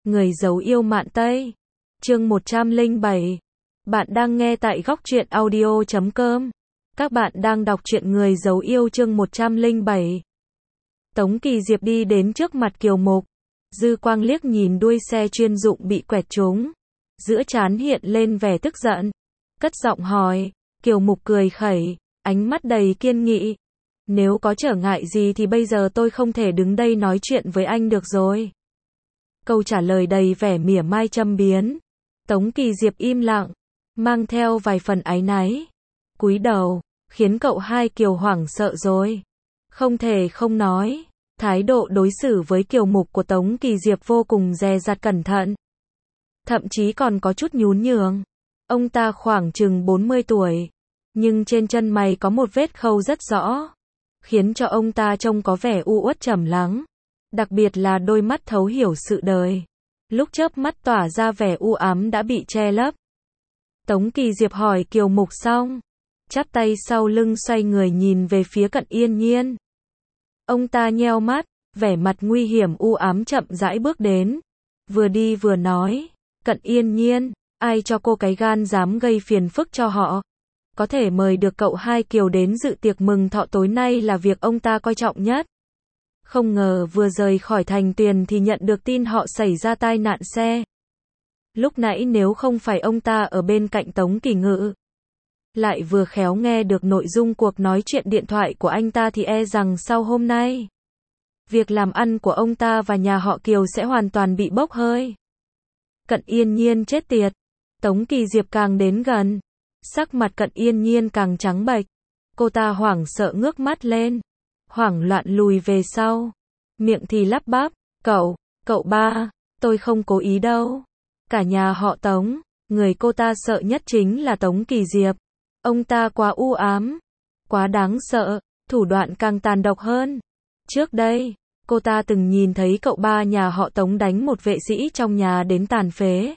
Người giấu yêu mạn Tây. Chương 107. Bạn đang nghe tại góc truyện audio.com. Các bạn đang đọc truyện Người giấu yêu chương 107. Tống Kỳ Diệp đi đến trước mặt Kiều Mục. Dư quang liếc nhìn đuôi xe chuyên dụng bị quẹt trúng. Giữa trán hiện lên vẻ tức giận. Cất giọng hỏi. Kiều Mục cười khẩy, ánh mắt đầy kiên nghị. Nếu có trở ngại gì thì bây giờ tôi không thể đứng đây nói chuyện với anh được rồi. Câu trả lời đầy vẻ mỉa mai châm biếm. Tống Kỳ Diệp im lặng, mang theo vài phần áy náy. Cúi đầu, khiến cậu hai Kiều hoảng sợ rồi. Không thể không nói, thái độ đối xử với Kiều Mục của Tống Kỳ Diệp vô cùng dè dặt cẩn thận. Thậm chí còn có chút nhún nhường. Ông ta khoảng chừng 40 tuổi, nhưng trên chân mày có một vết khâu rất rõ, khiến cho ông ta trông có vẻ u uất trầm lắng. Đặc biệt là đôi mắt thấu hiểu sự đời, lúc chớp mắt tỏa ra vẻ u ám đã bị che lấp. Tống Kỳ Diệp hỏi Kiều Mục xong, chắp tay sau lưng xoay người nhìn về phía Cận Yên Nhiên. Ông ta nheo mắt, vẻ mặt nguy hiểm u ám chậm rãi bước đến. Vừa đi vừa nói, Cận Yên Nhiên, ai cho cô cái gan dám gây phiền phức cho họ? Có thể mời được cậu hai Kiều đến dự tiệc mừng thọ tối nay là việc ông ta coi trọng nhất. Không ngờ vừa rời khỏi thành Tuyền thì nhận được tin họ xảy ra tai nạn xe. Lúc nãy nếu không phải ông ta ở bên cạnh Tống Kỳ Ngự, lại vừa khéo nghe được nội dung cuộc nói chuyện điện thoại của anh ta thì e rằng sau hôm nay, việc làm ăn của ông ta và nhà họ Kiều sẽ hoàn toàn bị bốc hơi. Cận Yên Nhiên chết tiệt. Tống Kỳ Diệp càng đến gần, sắc mặt Cận Yên Nhiên càng trắng bệch. Cô ta hoảng sợ ngước mắt lên, hoảng loạn lùi về sau, miệng thì lắp bắp, cậu ba, tôi không cố ý đâu. Cả nhà họ Tống, người cô ta sợ nhất chính là Tống Kỳ Diệp. Ông ta quá u ám, quá đáng sợ, thủ đoạn càng tàn độc hơn. Trước đây, cô ta từng nhìn thấy cậu ba nhà họ Tống đánh một vệ sĩ trong nhà đến tàn phế.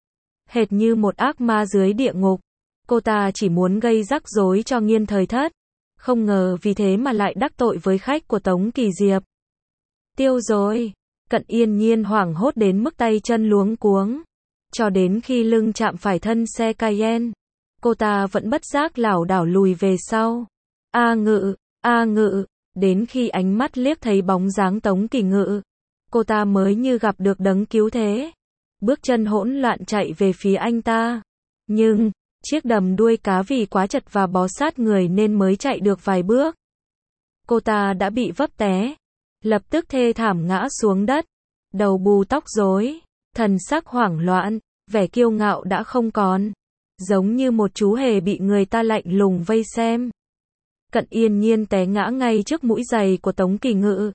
Hệt như một ác ma dưới địa ngục. Cô ta chỉ muốn gây rắc rối cho Nghiên Thời Thất. Không ngờ vì thế mà lại đắc tội với khách của Tống Kỳ Diệp. Tiêu rồi. Cận Yên Nhiên hoảng hốt đến mức tay chân luống cuống. Cho đến khi lưng chạm phải thân xe Cayenne, cô ta vẫn bất giác lảo đảo lùi về sau. A Ngự. Đến khi ánh mắt liếc thấy bóng dáng Tống Kỳ Ngự, cô ta mới như gặp được đấng cứu thế. Bước chân hỗn loạn chạy về phía anh ta. Nhưng, chiếc đầm đuôi cá vì quá chật và bó sát người nên mới chạy được vài bước. Cô ta đã bị vấp té, lập tức thê thảm ngã xuống đất, đầu bù tóc rối, thần sắc hoảng loạn, vẻ kiêu ngạo đã không còn, giống như một chú hề bị người ta lạnh lùng vây xem. Cận Yên Nhiên té ngã ngay trước mũi giày của Tống Kỳ Ngự.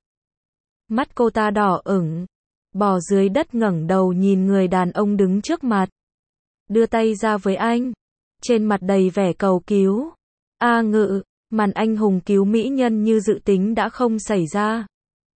Mắt cô ta đỏ ửng, bò dưới đất ngẩng đầu nhìn người đàn ông đứng trước mặt. Đưa tay ra với anh, trên mặt đầy vẻ cầu cứu. A Ngự, màn anh hùng cứu mỹ nhân như dự tính đã không xảy ra.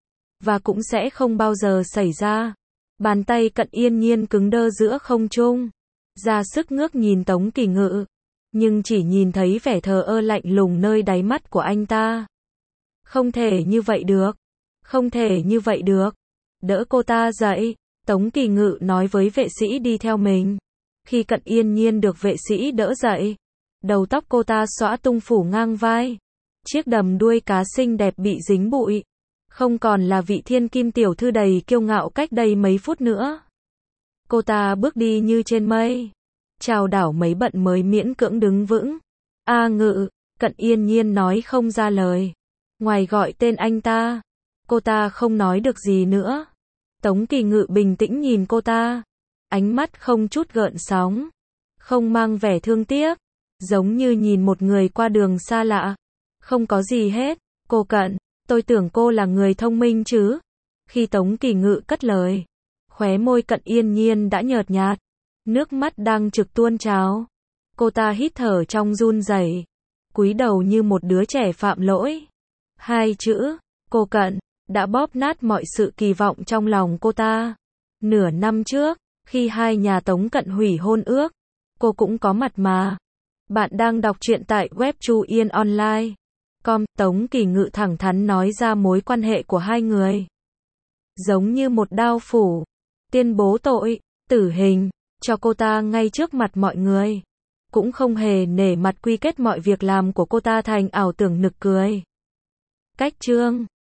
Và cũng sẽ không bao giờ xảy ra. Bàn tay Cận Yên Nhiên cứng đơ giữa không trung, ra sức ngước nhìn Tống Kỳ Ngự, nhưng chỉ nhìn thấy vẻ thờ ơ lạnh lùng nơi đáy mắt của anh ta. Không thể như vậy được. Không thể như vậy được. Đỡ cô ta dậy, Tống Kỳ Ngự nói với vệ sĩ đi theo mình. Khi Cận Yên Nhiên được vệ sĩ đỡ dậy, đầu tóc cô ta xõa tung phủ ngang vai. Chiếc đầm đuôi cá xinh đẹp bị dính bụi. Không còn là vị thiên kim tiểu thư đầy kiêu ngạo cách đây mấy phút nữa. Cô ta bước đi như trên mây, chào đảo mấy bận mới miễn cưỡng đứng vững. A Ngự, Cận Yên Nhiên nói không ra lời. Ngoài gọi tên anh ta, cô ta không nói được gì nữa. Tống Kỳ Ngự bình tĩnh nhìn cô ta, ánh mắt không chút gợn sóng, không mang vẻ thương tiếc, giống như nhìn một người qua đường xa lạ. Không có gì hết. Cô Cận, tôi tưởng cô là người thông minh chứ. Khi Tống Kỳ Ngự cất lời, khóe môi Cận Yên Nhiên đã nhợt nhạt, nước mắt đang trực tuôn trào. Cô ta hít thở trong run rẩy, cúi đầu như một đứa trẻ phạm lỗi. Hai chữ, cô Cận, đã bóp nát mọi sự kỳ vọng trong lòng cô ta. Nửa năm trước, khi hai nhà Tống Cận hủy hôn ước, cô cũng có mặt mà. Bạn đang đọc truyện tại web chuyenonline.com. Tống Kỳ Ngự thẳng thắn nói ra mối quan hệ của hai người. Giống như một đao phủ, tuyên bố tội, tử hình, cho cô ta ngay trước mặt mọi người. Cũng không hề nể mặt quy kết mọi việc làm của cô ta thành ảo tưởng nực cười. Cách chương